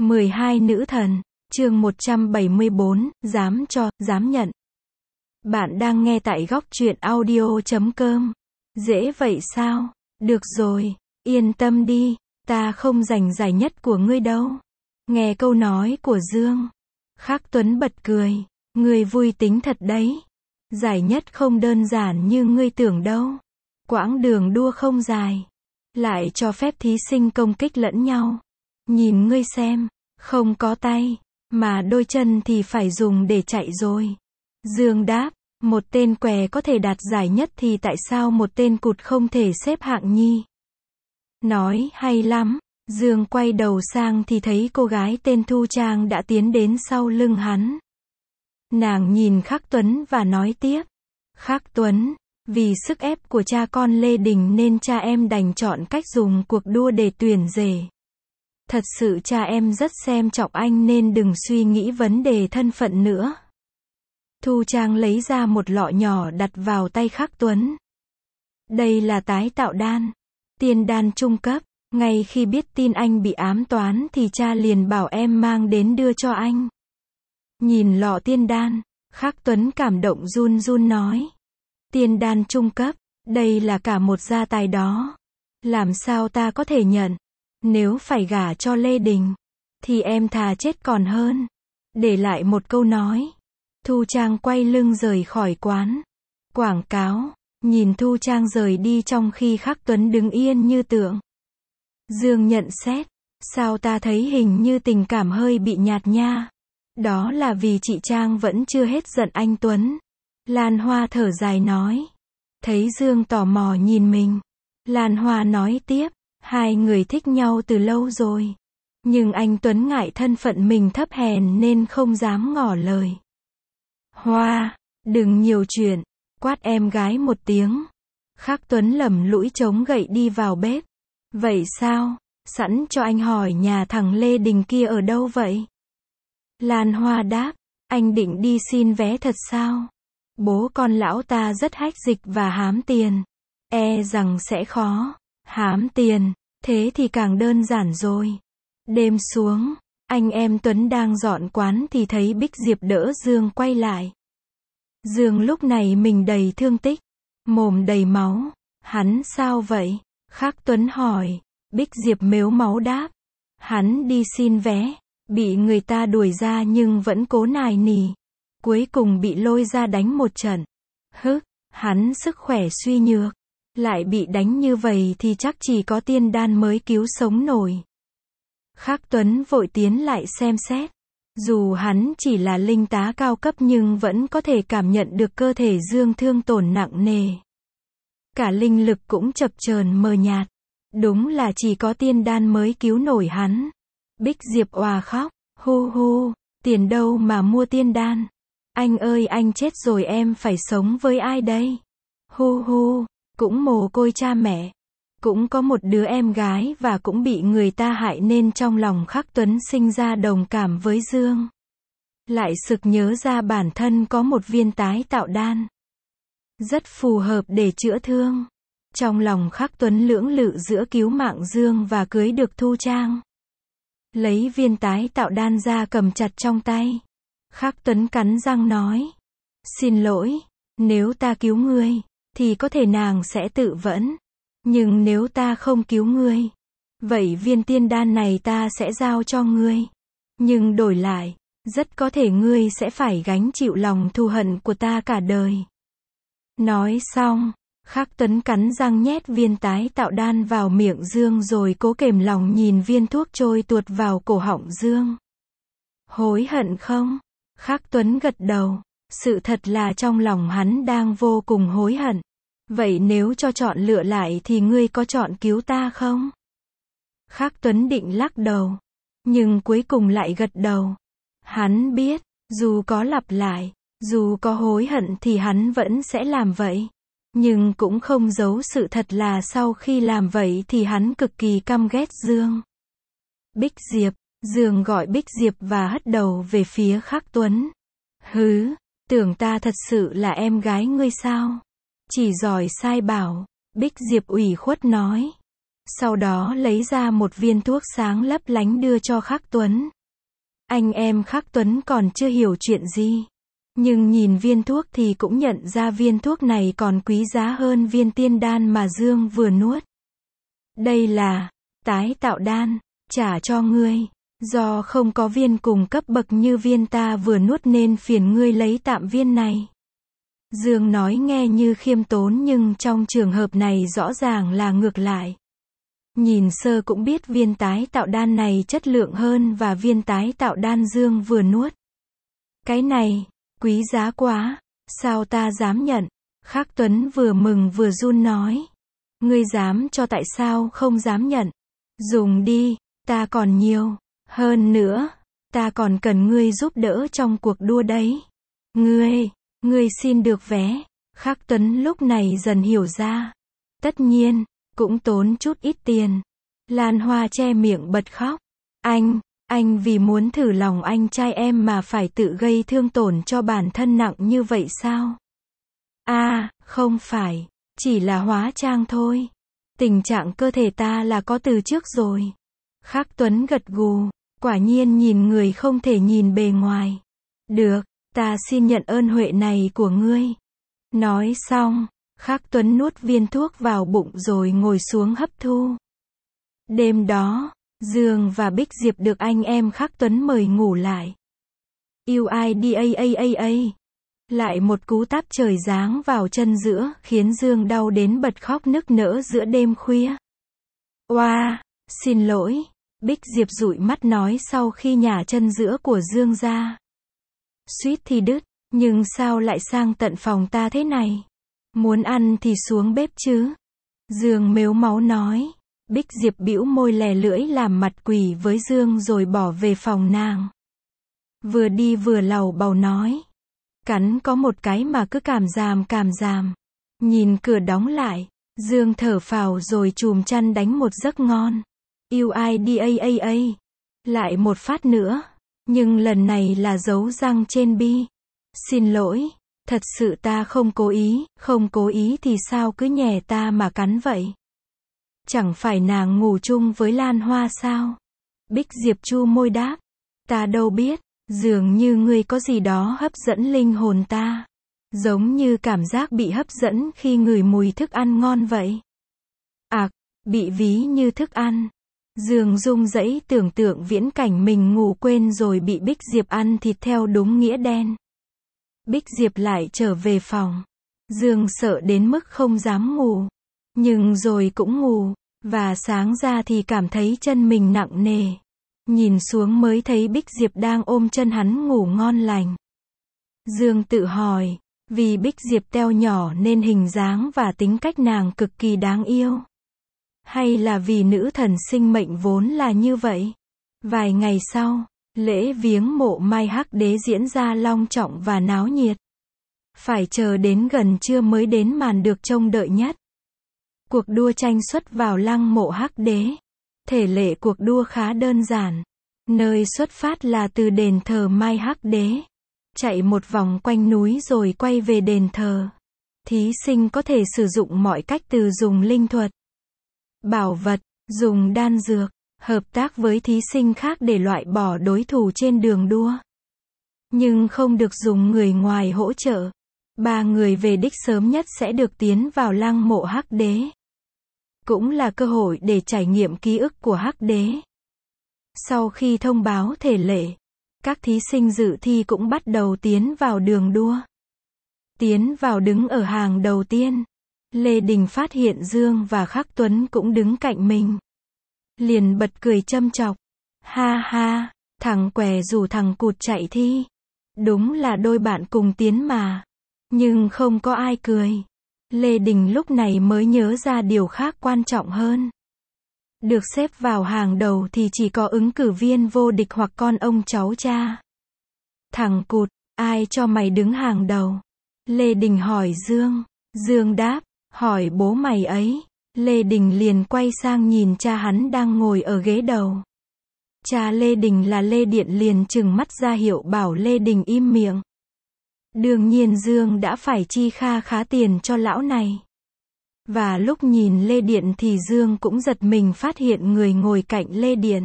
12 nữ thần, chương 174, dám cho, dám nhận. Bạn đang nghe tại góc truyện audio.com. Dễ vậy sao? Được rồi, yên tâm đi, ta không giành giải nhất của ngươi đâu. Nghe câu nói của Dương, Khắc Tuấn bật cười, ngươi vui tính thật đấy. Giải nhất không đơn giản như ngươi tưởng đâu. Quãng đường đua không dài, lại cho phép thí sinh công kích lẫn nhau. Nhìn ngươi xem, không có tay, mà đôi chân thì phải dùng để chạy rồi. Dương đáp, một tên què có thể đạt giải nhất thì tại sao một tên cụt không thể xếp hạng nhì? Nói hay lắm. Dương quay đầu sang thì thấy cô gái tên Thu Trang đã tiến đến sau lưng hắn. Nàng nhìn Khắc Tuấn và nói tiếp, Khắc Tuấn, vì sức ép của cha con Lê Đình nên cha em đành chọn cách dùng cuộc đua để tuyển rể. Thật sự cha em rất xem trọng anh nên đừng suy nghĩ vấn đề thân phận nữa. Thu Trang lấy ra một lọ nhỏ đặt vào tay Khắc Tuấn. Đây là tái tạo đan, tiên đan trung cấp. Ngay khi biết tin anh bị ám toán thì cha liền bảo em mang đến đưa cho anh. Nhìn lọ tiên đan, Khắc Tuấn cảm động run run nói. Tiên đan trung cấp, đây là cả một gia tài đó. Làm sao ta có thể nhận? Nếu phải gả cho Lê Đình, thì em thà chết còn hơn. Để lại một câu nói. Thu Trang quay lưng rời khỏi quán quảng cáo, nhìn Thu Trang rời đi trong khi Khắc Tuấn đứng yên như tượng. Dương nhận xét, sao ta thấy hình như tình cảm hơi bị nhạt nha. Đó là vì chị Trang vẫn chưa hết giận anh Tuấn. Lan Hoa thở dài nói. Thấy Dương tò mò nhìn mình, Lan Hoa nói tiếp, hai người thích nhau từ lâu rồi. Nhưng anh Tuấn ngại thân phận mình thấp hèn nên không dám ngỏ lời. Hoa, đừng nhiều chuyện, quát em gái một tiếng. Khắc Tuấn lầm lũi chống gậy đi vào bếp. Vậy sao? Sẵn cho anh hỏi nhà thằng Lê Đình kia ở đâu vậy? Lan Hoa đáp, anh định đi xin vé thật sao? Bố con lão ta rất hách dịch và hám tiền. E rằng sẽ khó. Hám tiền, thế thì càng đơn giản rồi. Đêm xuống, anh em Tuấn đang dọn quán thì thấy Bích Diệp đỡ Dương quay lại. Dương lúc này mình đầy thương tích, mồm đầy máu. Hắn sao vậy? Khắc Tuấn hỏi. Bích Diệp mếu máu đáp. Hắn đi xin vé, bị người ta đuổi ra nhưng vẫn cố nài nỉ. Cuối cùng bị lôi ra đánh một trận. Hắn sức khỏe suy nhược. Lại bị đánh như vậy thì chắc chỉ có tiên đan mới cứu sống nổi. Khắc Tuấn vội tiến lại xem xét. Dù hắn chỉ là linh tá cao cấp nhưng vẫn có thể cảm nhận được cơ thể Dương thương tổn nặng nề. Cả linh lực cũng chập chờn mờ nhạt. Đúng là chỉ có tiên đan mới cứu nổi hắn. Bích Diệp òa khóc, hu hu, tiền đâu mà mua tiên đan. Anh ơi anh chết rồi em phải sống với ai đây? Hu hu, cũng mồ côi cha mẹ. Cũng có một đứa em gái và cũng bị người ta hại nên trong lòng Khắc Tuấn sinh ra đồng cảm với Dương. Lại sực nhớ ra bản thân có một viên tái tạo đan. Rất phù hợp để chữa thương. Trong lòng Khắc Tuấn lưỡng lự giữa cứu mạng Dương và cưới được Thu Trang. Lấy viên tái tạo đan ra cầm chặt trong tay. Khắc Tuấn cắn răng nói. Xin lỗi, nếu ta cứu ngươi, thì có thể nàng sẽ tự vẫn. Nhưng nếu ta không cứu ngươi, vậy viên tiên đan này ta sẽ giao cho ngươi. Nhưng đổi lại, rất có thể ngươi sẽ phải gánh chịu lòng thù hận của ta cả đời. Nói xong, Khắc Tuấn cắn răng nhét viên tái tạo đan vào miệng Dương rồi cố kềm lòng nhìn viên thuốc trôi tuột vào cổ họng Dương. Hối hận không? Khắc Tuấn gật đầu. Sự thật là trong lòng hắn đang vô cùng hối hận. Vậy nếu cho chọn lựa lại thì ngươi có chọn cứu ta không? Khắc Tuấn định lắc đầu. Nhưng cuối cùng lại gật đầu. Hắn biết, dù có lặp lại, dù có hối hận thì hắn vẫn sẽ làm vậy. Nhưng cũng không giấu sự thật là sau khi làm vậy thì hắn cực kỳ căm ghét Dương. Bích Diệp, Dương gọi Bích Diệp và hất đầu về phía Khắc Tuấn. Tưởng ta thật sự là em gái ngươi sao? Chỉ giỏi sai bảo, Bích Diệp ủy khuất nói. Sau đó lấy ra một viên thuốc sáng lấp lánh đưa cho Khắc Tuấn. Anh em Khắc Tuấn còn chưa hiểu chuyện gì. Nhưng nhìn viên thuốc thì cũng nhận ra viên thuốc này còn quý giá hơn viên tiên đan mà Dương vừa nuốt. Đây là tái tạo đan, trả cho ngươi. Do không có viên cùng cấp bậc như viên ta vừa nuốt nên phiền ngươi lấy tạm viên này. Dương nói nghe như khiêm tốn nhưng trong trường hợp này rõ ràng là ngược lại. Nhìn sơ cũng biết viên tái tạo đan này chất lượng hơn và viên tái tạo đan Dương vừa nuốt. Cái này, quý giá quá, sao ta dám nhận? Khắc Tuấn vừa mừng vừa run nói. Ngươi dám cho tại sao không dám nhận? Dùng đi, ta còn nhiều. Hơn nữa, ta còn cần ngươi giúp đỡ trong cuộc đua đấy. Ngươi xin được vé. Khắc Tuấn lúc này dần hiểu ra. Tất nhiên, cũng tốn chút ít tiền. Lan Hoa che miệng bật khóc. Anh vì muốn thử lòng anh trai em mà phải tự gây thương tổn cho bản thân nặng như vậy sao? Không phải, chỉ là hóa trang thôi. Tình trạng cơ thể ta là có từ trước rồi. Khắc Tuấn gật gù, quả nhiên nhìn người không thể nhìn bề ngoài. Được, ta xin nhận ơn huệ này của ngươi. Nói xong, Khắc Tuấn nuốt viên thuốc vào bụng rồi ngồi xuống hấp thu. Đêm đó, Dương và Bích Diệp được anh em Khắc Tuấn mời ngủ lại. UIDAAAA. Lại một cú tát trời giáng vào chân giữa, khiến Dương đau đến bật khóc nức nở giữa đêm khuya. Xin lỗi, Bích Diệp dụi mắt nói sau khi nhả chân giữa của Dương ra. Suýt thì đứt, nhưng sao lại sang tận phòng ta thế này? Muốn ăn thì xuống bếp chứ. Dương mếu máu nói. Bích Diệp bĩu môi lè lưỡi làm mặt quỷ với Dương rồi bỏ về phòng nàng. Vừa đi vừa lầu bầu nói. Cắn có một cái mà cứ cảm giảm. Nhìn cửa đóng lại, Dương thở phào rồi chùm chăn đánh một giấc ngon. UIDAAA. Lại một phát nữa. Nhưng lần này là dấu răng trên bi. Xin lỗi, thật sự ta không cố ý thì sao cứ nhè ta mà cắn vậy? Chẳng phải nàng ngủ chung với Lan Hoa sao? Bích Diệp chu môi đáp. Ta đâu biết, dường như ngươi có gì đó hấp dẫn linh hồn ta. Giống như cảm giác bị hấp dẫn khi ngửi mùi thức ăn ngon vậy. Bị ví như thức ăn. Dương rung rẩy tưởng tượng viễn cảnh mình ngủ quên rồi bị Bích Diệp ăn thịt theo đúng nghĩa đen. Bích Diệp lại trở về phòng. Dương sợ đến mức không dám ngủ. Nhưng rồi cũng ngủ. Và sáng ra thì cảm thấy chân mình nặng nề. Nhìn xuống mới thấy Bích Diệp đang ôm chân hắn ngủ ngon lành. Dương tự hỏi, vì Bích Diệp teo nhỏ nên hình dáng và tính cách nàng cực kỳ đáng yêu. Hay là vì nữ thần sinh mệnh vốn là như vậy? Vài ngày sau, lễ viếng mộ Mai Hắc Đế diễn ra long trọng và náo nhiệt. Phải chờ đến gần trưa mới đến màn được trông đợi nhất. Cuộc đua tranh xuất vào lăng mộ Hắc Đế. Thể lệ cuộc đua khá đơn giản. Nơi xuất phát là từ đền thờ Mai Hắc Đế. Chạy một vòng quanh núi rồi quay về đền thờ. Thí sinh có thể sử dụng mọi cách từ dùng linh thuật, bảo vật, dùng đan dược, hợp tác với thí sinh khác để loại bỏ đối thủ trên đường đua. Nhưng không được dùng người ngoài hỗ trợ. 3 người về đích sớm nhất sẽ được tiến vào lăng mộ Hắc Đế. Cũng là cơ hội để trải nghiệm ký ức của Hắc Đế. Sau khi thông báo thể lệ, các thí sinh dự thi cũng bắt đầu tiến vào đường đua. Tiến vào đứng ở hàng đầu tiên. Lê Đình phát hiện Dương và Khắc Tuấn cũng đứng cạnh mình. Liền bật cười châm chọc. Ha, thằng què rủ thằng cụt chạy thi. Đúng là đôi bạn cùng tiến mà. Nhưng không có ai cười. Lê Đình lúc này mới nhớ ra điều khác quan trọng hơn. Được xếp vào hàng đầu thì chỉ có ứng cử viên vô địch hoặc con ông cháu cha. Thằng cụt, ai cho mày đứng hàng đầu? Lê Đình hỏi Dương. Dương đáp, hỏi bố mày ấy. Lê Đình liền quay sang nhìn cha hắn đang ngồi ở ghế đầu. Cha Lê Đình là Lê Điện liền trừng mắt ra hiệu bảo Lê Đình im miệng. Đương nhiên Dương đã phải chi kha khá tiền cho lão này. Và lúc nhìn Lê Điện thì Dương cũng giật mình phát hiện người ngồi cạnh Lê Điện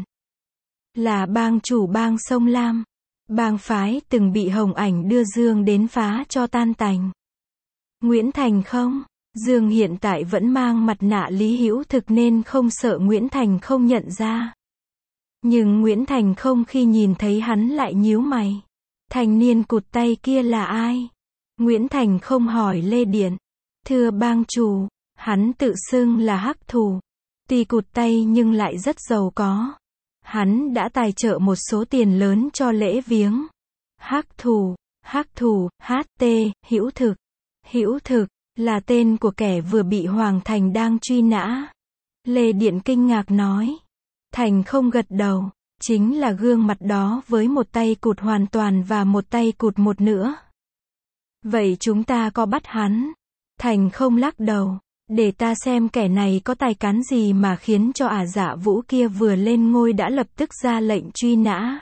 là bang chủ bang Sông Lam. Bang phái từng bị Hồng Ảnh đưa Dương đến phá cho tan tành. Nguyễn Thành không? Dương hiện tại vẫn mang mặt nạ Lý Hữu Thực nên không sợ Nguyễn Thành không nhận ra. Nhưng Nguyễn Thành không khi nhìn thấy hắn lại nhíu mày. Thanh niên cụt tay kia là ai? Nguyễn Thành không hỏi Lê Điện. Thưa bang chủ, hắn tự xưng là Hắc Thù. Tuy cụt tay nhưng lại rất giàu có. Hắn đã tài trợ một số tiền lớn cho lễ viếng. Hắc Thù, HT, Hữu Thực. Hữu Thực là tên của kẻ vừa bị Hoàng Thành đang truy nã. Lê Điện kinh ngạc nói. Thành không gật đầu. Chính là gương mặt đó với một tay cụt hoàn toàn và một tay cụt một nửa. Vậy chúng ta có bắt hắn? Thành không lắc đầu. Để ta xem kẻ này có tài cán gì mà khiến cho Dạ Vũ kia vừa lên ngôi đã lập tức ra lệnh truy nã.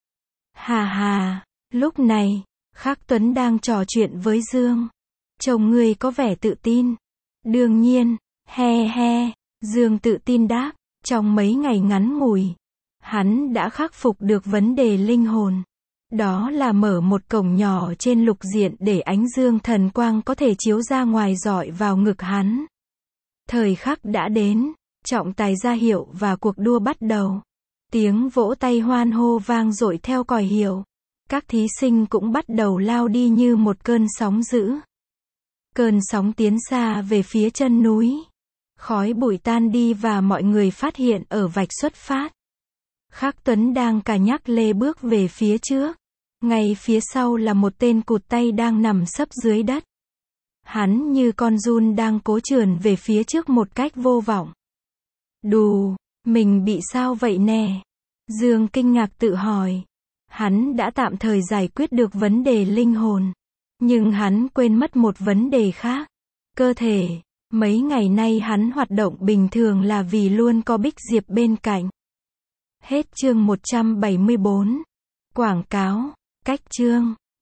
Hà hà, lúc này, Khắc Tuấn đang trò chuyện với Dương. Chồng ngươi có vẻ tự tin. Đương nhiên, he he, Dương tự tin đáp, trong mấy ngày ngắn ngủi, hắn đã khắc phục được vấn đề linh hồn. Đó là mở một cổng nhỏ trên lục diện để ánh dương thần quang có thể chiếu ra ngoài rọi vào ngực hắn. Thời khắc đã đến, trọng tài ra hiệu và cuộc đua bắt đầu. Tiếng vỗ tay hoan hô vang dội theo còi hiệu. Các thí sinh cũng bắt đầu lao đi như một cơn sóng dữ. Cơn sóng tiến xa về phía chân núi. Khói bụi tan đi và mọi người phát hiện ở vạch xuất phát. Khắc Tuấn đang cà nhắc lê bước về phía trước. Ngay phía sau là một tên cụt tay đang nằm sấp dưới đất. Hắn như con giun đang cố trườn về phía trước một cách vô vọng. Đù, mình bị sao vậy nè? Dương kinh ngạc tự hỏi. Hắn đã tạm thời giải quyết được vấn đề linh hồn. Nhưng hắn quên mất một vấn đề khác. Cơ thể. Mấy ngày nay hắn hoạt động bình thường là vì luôn có Bích Diệp bên cạnh. Hết chương 174. Quảng cáo. Cách chương